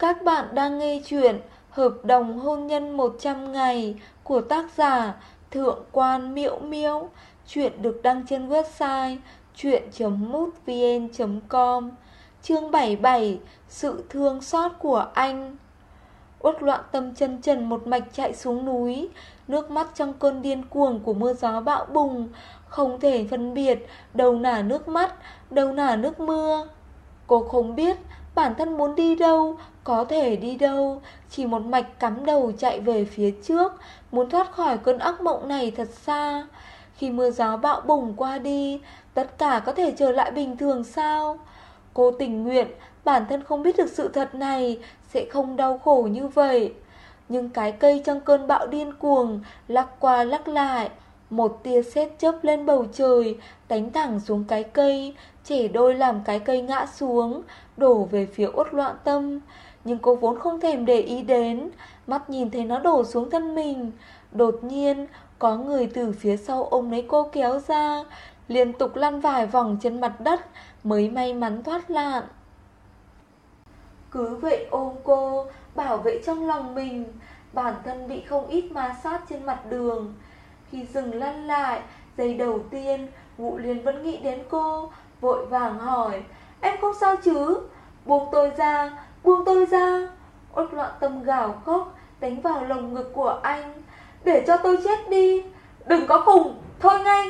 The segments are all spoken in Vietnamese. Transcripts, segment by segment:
Các bạn đang nghe chuyện Hợp đồng hôn nhân 100 ngày của tác giả Thượng quan Miễu Miễu. Chuyện được đăng trên website chuyện.mútvn.com. Chương 77. Sự thương xót của anh. Uất Loạn Tâm chân trần một mạch chạy xuống núi, nước mắt trong cơn điên cuồng của mưa gió bão bùng, không thể phân biệt đâu là nước mắt, đâu là nước mưa. Cô không biết bản thân muốn đi đâu, có thể đi đâu, chỉ một mạch cắm đầu chạy về phía trước, muốn thoát khỏi cơn ác mộng này thật xa. Khi mưa gió bão bùng qua đi, tất cả có thể trở lại bình thường sao? Cô tình nguyện bản thân không biết được sự thật này sẽ không đau khổ như vậy. Nhưng cái cây trong cơn bão điên cuồng lắc qua lắc lại, một tia sét chớp lên bầu trời, đánh thẳng xuống cái cây, chẻ đôi làm cái cây ngã xuống, đổ về phía Uất Loạn Tâm. Nhưng cô vốn không thèm để ý đến, mắt nhìn thấy nó đổ xuống thân mình. Đột nhiên có người từ phía sau ôm lấy cô kéo ra, liên tục lăn vài vòng trên mặt đất mới may mắn thoát nạn. Cứ vậy ôm cô, bảo vệ trong lòng mình. Bản thân bị không ít ma sát trên mặt đường. Khi dừng lăn lại, giây đầu tiên Ngụ Liên vẫn nghĩ đến cô, vội vàng hỏi: "Em không sao chứ? Buông tôi ra, buông tôi ra!" Uất Loạn Tâm gào khóc, đánh vào lồng ngực của anh: "Để cho tôi chết đi, đừng có khùng, thôi ngay!"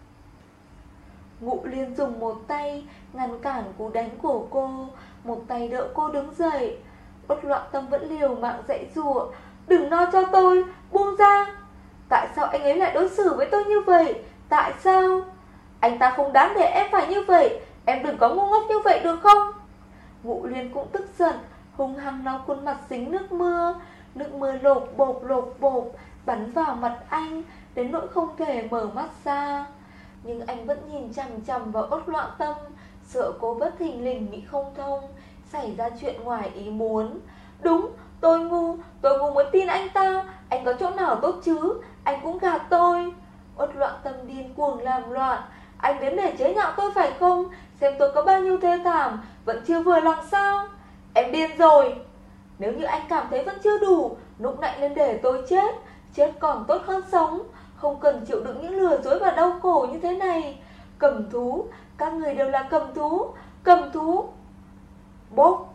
Ngụ Liên dùng một tay ngăn cản cú đánh của cô, một tay đỡ cô đứng dậy. Uất Loạn Tâm vẫn liều mạng giãy giụa: "Đừng no cho tôi, buông ra! Tại sao anh ấy lại đối xử với tôi như vậy? Tại sao? Anh ta không đáng để em phải như vậy. Em đừng có ngu ngốc như vậy được không?" Ngụ Liên cũng tức giận, hung hăng lau khuôn mặt dính nước mưa. Nước mưa lộp bộp bắn vào mặt anh đến nỗi không thể mở mắt ra. Nhưng anh vẫn nhìn chằm chằm vào Uất Loạn Tâm, sợ cô bất thình lình nghĩ không thông, xảy ra chuyện ngoài ý muốn. "Đúng, tôi ngu mới tin anh ta. Anh có chỗ nào tốt chứ? Anh cũng gạt tôi." Uất Loạn Tâm điên cuồng làm loạn: "Anh đến để chế nhạo tôi phải không? Xem tôi có bao nhiêu thê thảm, vẫn chưa vừa lòng sao? Em điên rồi. Nếu như anh cảm thấy vẫn chưa đủ, nũng nạnh lên để tôi chết. Chết còn tốt hơn sống. Không cần chịu đựng những lừa dối và đau khổ như thế này. Cầm thú, các người đều là cầm thú, cầm thú." Bốp!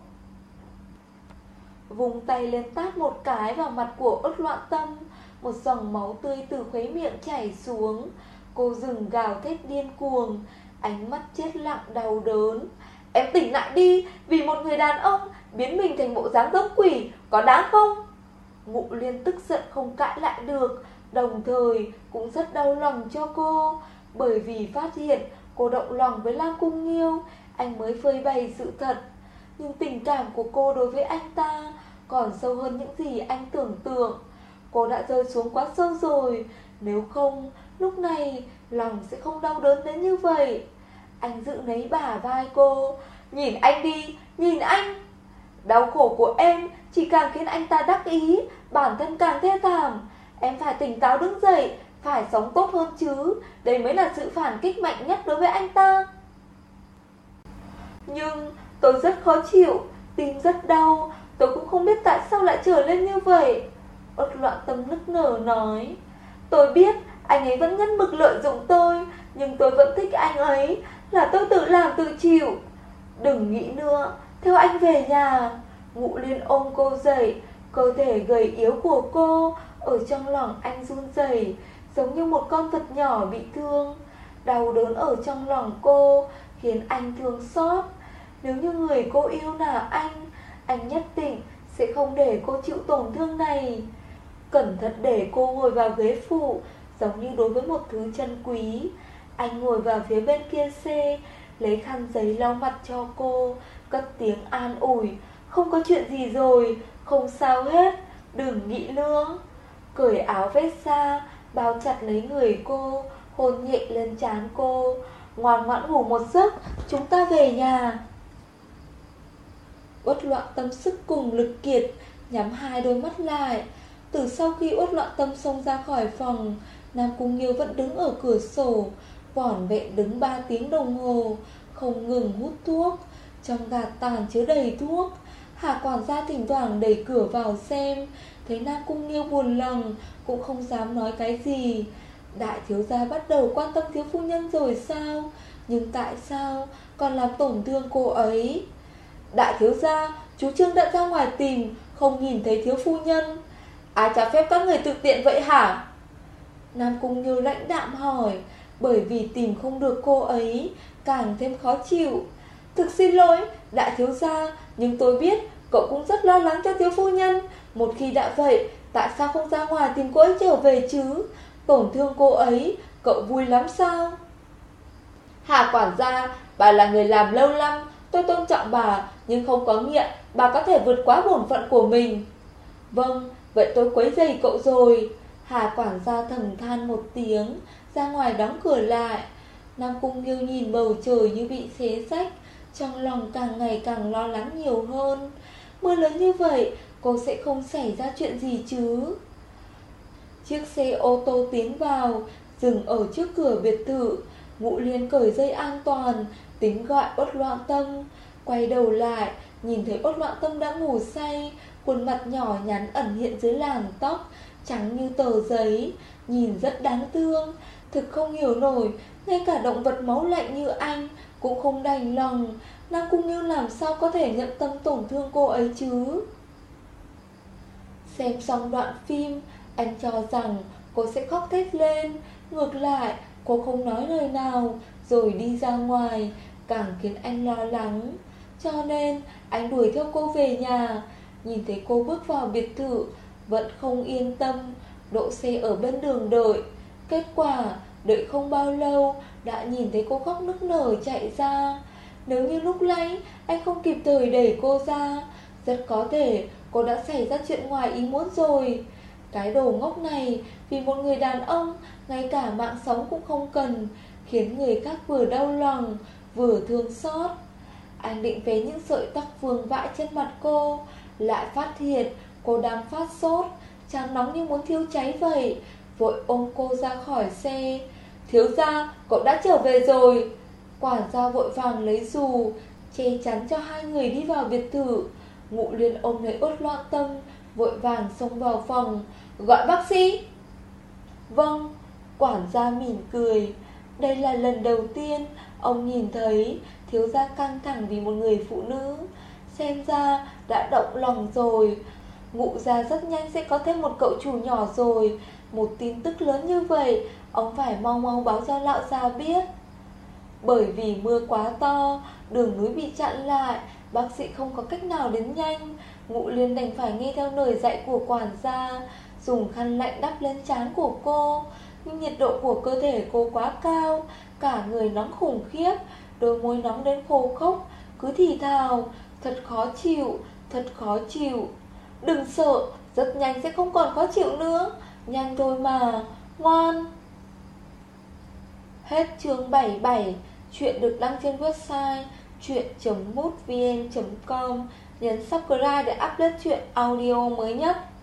Vùng tay lên tát một cái vào mặt của Uất Loạn Tâm. Một dòng máu tươi từ khóe miệng chảy xuống. Cô dừng gào thét điên cuồng, ánh mắt chết lặng đau đớn. "Em tỉnh lại đi, vì một người đàn ông biến mình thành bộ dáng giống quỷ, có đáng không?" Ngụ Liên tức giận không cãi lại được, đồng thời cũng rất đau lòng cho cô. Bởi vì phát hiện cô động lòng với Lam Cung Nghiêu, anh mới phơi bày sự thật. Nhưng tình cảm của cô đối với anh ta còn sâu hơn những gì anh tưởng tượng. Cô đã rơi xuống quá sâu rồi, nếu không lúc này lòng sẽ không đau đớn đến như vậy. Anh giữ lấy bả vai cô: "Nhìn anh đi, nhìn anh! Đau khổ của em chỉ càng khiến anh ta đắc ý, bản thân càng thê thảm. Em phải tỉnh táo đứng dậy, phải sống tốt hơn chứ. Đây mới là sự phản kích mạnh nhất đối với anh ta." "Nhưng tôi rất khó chịu, tim rất đau. Tôi cũng không biết tại sao lại trở lên như vậy." Uất Loạn Tâm nức nở nói: "Tôi biết anh ấy vẫn nhẫn mực lợi dụng tôi, nhưng tôi vẫn thích anh ấy, là tôi tự làm tự chịu. Đừng nghĩ nữa, theo anh về nhà." Ngụ Liên ôm cô dậy, cơ thể gầy yếu của cô ở trong lòng anh run rẩy, giống như một con vật nhỏ bị thương. Đau đớn ở trong lòng cô khiến anh thương xót. Nếu như người cô yêu là anh nhất định sẽ không để cô chịu tổn thương này. Cẩn thận để cô ngồi vào ghế phụ, giống như đối với một thứ chân quý. Anh ngồi vào phía bên kia xe, lấy khăn giấy lau mặt cho cô, cất tiếng an ủi: "Không có chuyện gì rồi, không sao hết, đừng nghĩ nữa." Cởi áo vest ra, bao chặt lấy người cô, hôn nhẹ lên trán cô: "Ngoan ngoãn ngủ một giấc, chúng ta về nhà." Uất Loạn Tâm sức cùng lực kiệt, nhắm hai đôi mắt lại. Từ sau khi Uất Loạn Tâm xông ra khỏi phòng, Nam Cung Nghiêu vẫn đứng ở cửa sổ, vỏn vẹn đứng 3 tiếng đồng hồ, không ngừng hút thuốc. Trong gạt tàn chứa đầy thuốc, Hà quản gia thỉnh thoảng đẩy cửa vào xem, thấy Nam Cung Nghiêu buồn lòng, cũng không dám nói cái gì. Đại thiếu gia bắt đầu quan tâm thiếu phu nhân rồi sao? Nhưng tại sao còn làm tổn thương cô ấy? Đại thiếu gia, chú Trương đã ra ngoài tìm, không nhìn thấy thiếu phu nhân. Ai cho phép các người tự tiện vậy hả? Nam Cung Nghiêu lãnh đạm hỏi, bởi vì tìm không được cô ấy, càng thêm khó chịu. Thực xin lỗi, đại thiếu gia, nhưng tôi biết cậu cũng rất lo lắng cho thiếu phu nhân. Một khi đã vậy, tại sao không ra ngoài tìm cô ấy trở về chứ? Tổn thương cô ấy, cậu vui lắm sao? Hà quản gia, bà là người làm lâu năm, tôi tôn trọng bà, nhưng không có nghĩa bà có thể vượt quá bổn phận của mình. Vâng, vậy tôi quấy rầy cậu rồi. Hà quản gia thầm than một tiếng, ra ngoài đóng cửa lại. Nam Cung Nghiêu nhìn bầu trời như bị xé rách, trong lòng càng ngày càng lo lắng nhiều hơn. Mưa lớn như vậy, cô sẽ không xảy ra chuyện gì chứ? Chiếc xe ô tô tiến vào, dừng ở trước cửa biệt thự. Ngũ Liên cởi dây an toàn, tính gọi Uất Loạn Tâm. Quay đầu lại, nhìn thấy Uất Loạn Tâm đã ngủ say, khuôn mặt nhỏ nhắn ẩn hiện dưới làn tóc, trắng như tờ giấy, nhìn rất đáng thương. Thực không hiểu nổi, ngay cả động vật máu lạnh như anh cũng không đành lòng. Nam Cung Nghiêu làm sao có thể nhận tâm tổn thương cô ấy chứ? Xem xong đoạn phim, anh cho rằng cô sẽ khóc thét lên. Ngược lại, cô không nói lời nào, rồi đi ra ngoài, càng khiến anh lo lắng. Cho nên, anh đuổi theo cô về nhà. Nhìn thấy cô bước vào biệt thự, vẫn không yên tâm, đỗ xe ở bên đường đợi. Kết quả, đợi không bao lâu, đã nhìn thấy cô khóc nức nở chạy ra. Nếu như lúc nãy anh không kịp thời đẩy cô ra, rất có thể cô đã xảy ra chuyện ngoài ý muốn rồi. Cái đồ ngốc này, vì một người đàn ông, ngay cả mạng sống cũng không cần, khiến người khác vừa đau lòng, vừa thương xót. Anh định vén những sợi tóc vương vãi trên mặt cô, lại phát hiện cô đang phát sốt, trán nóng như muốn thiêu cháy vậy, vội ôm cô ra khỏi xe. Thiếu gia, cậu đã trở về rồi. Quản gia vội vàng lấy dù che chắn cho hai người đi vào biệt thự. Ngũ Liên ôm lấy Uất Loạn Tâm, vội vàng xông vào phòng. Gọi bác sĩ. Vâng. Quản gia mỉm cười. Đây là lần đầu tiên ông nhìn thấy thiếu gia căng thẳng vì một người phụ nữ. Xem ra đã động lòng rồi. Ngũ gia rất nhanh sẽ có thêm một cậu chủ nhỏ rồi. Một tin tức lớn như vậy, ông phải mau mau báo cho lão gia biết. Bởi vì mưa quá to, đường núi bị chặn lại, bác sĩ không có cách nào đến nhanh. Ngũ Liên đành phải nghe theo lời dạy của quản gia, dùng khăn lạnh đắp lên trán của cô. Nhưng nhiệt độ của cơ thể cô quá cao, cả người nóng khủng khiếp, đôi môi nóng đến khô khốc, cứ thì thào, thật khó chịu, thật khó chịu. Đừng sợ, rất nhanh sẽ không còn khó chịu nữa. Nhanh thôi mà, ngoan. Hết chương 77. Chuyện được đăng trên website chuyện.mútvn.com. Nhấn subscribe để upload chuyện audio mới nhất.